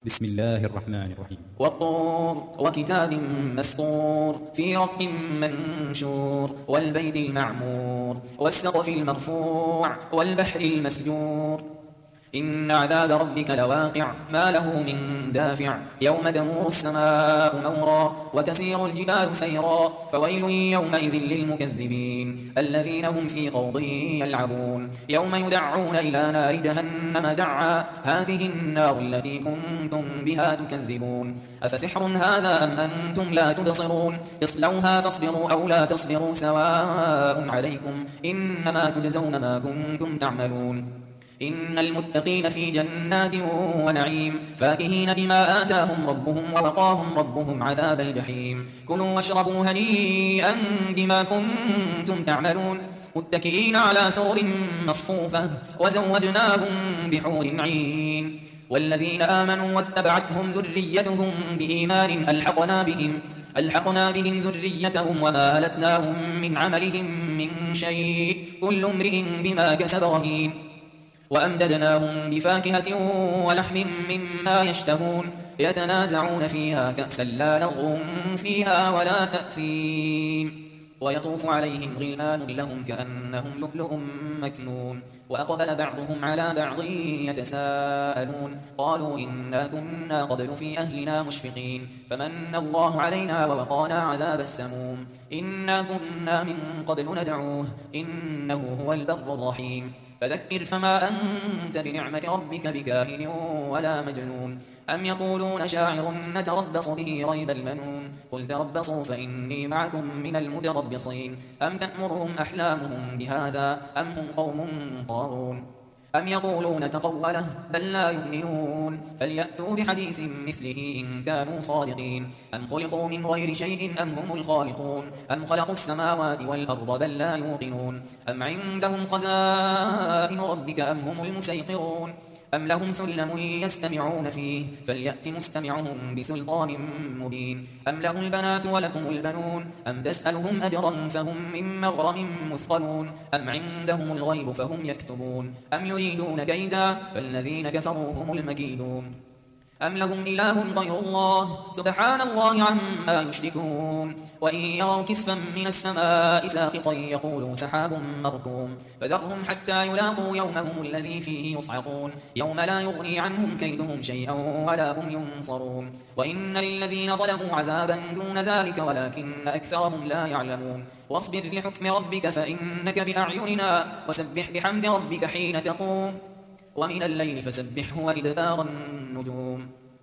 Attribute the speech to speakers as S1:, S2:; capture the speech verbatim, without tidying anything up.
S1: بسم الله الرحمن الرحيم.
S2: والطور وكتاب مسطور في رق منشور والبيت المعمور والسقف المرفوع والبحر المسجور إن عذاب ربك لواقع ما له من دافع يوم تمور السماء مورا وتسير الجبال سيرا فويل يومئذ للمكذبين الذين هم في خوض يلعبون يوم يدعون إلى نار جهنم دعا هذه النار التي كنتم بها تكذبون أفسحر هذا أم أنتم لا تبصرون اصلوها فاصبروا أو لا تصبروا سواء عليكم إنما تجزون ما كنتم تعملون إن المتقين في جنات ونعيم فاكهين بما آتاهم ربهم ووقاهم ربهم عذاب الجحيم كلوا واشربوا هنيئا بما كنتم تعملون متكئين على سرر مصفوفة وزوجناهم بحور عين والذين آمنوا واتبعتهم ذريتهم بإيمان ألحقنا بهم ألحقنا بهم ذريتهم وما ألتناهم من عملهم من شيء كل امرئ بما كسب رهين وأمددناهم بفاكهة ولحم مما يشتهون يتنازعون فيها كأسا لا لغو فيها ولا تأثيم ويطوف عليهم غلمان لهم كأنهم لؤلؤ مكنون وأقبل بعضهم على بعض يتساءلون قالوا إنا كنا قبل في أهلنا مشفقين فمن الله علينا ووقانا عذاب السموم إنا كنا من قبل ندعوه إنه هو البر الرحيم فذكر فما أنت بنعمة ربك بكاهن ولا مجنون أم يقولون شاعر نتربص به ريب المنون قل تربصوا فإني معكم من المتربصين أم تأمرهم أحلامهم بهذا أم هم قوم طاغون أم يقولون تقوله بل لا يؤمنون فليأتوا بحديث مثله إن كانوا صادقين أم خلقوا من غير شيء أم هم الخالقون أم خلقوا السماوات والأرض بل لا يوقنون أم عندهم خزائن ربك أم هم المسيطرون أم لهم سلم يستمعون فيه فليأت مستمعهم بسلطان مبين أم لهم البنات ولكم البنون أم تسألهم أجرا فهم من مغرم مثقلون أم عندهم الغيب فهم يكتبون أم يريدون كيدا فالذين كفروا هم المكيدون أم لهم إله غير الله سبحان الله عما يشركون وإن يروا كسفا من السماء ساقطا يقولوا سحاب مركوم فذرهم حتى يلاقوا يومهم الذي فيه يصعقون يوم لا يغني عنهم كيدهم شيئا ولا هم ينصرون وإن للذين ظلموا عذابا دون ذلك ولكن أكثرهم لا يعلمون واصبر لحكم ربك فإنك بأعيننا وسبح بحمد ربك حين تقوم ومن الليل فسبحه وإدبار النجوم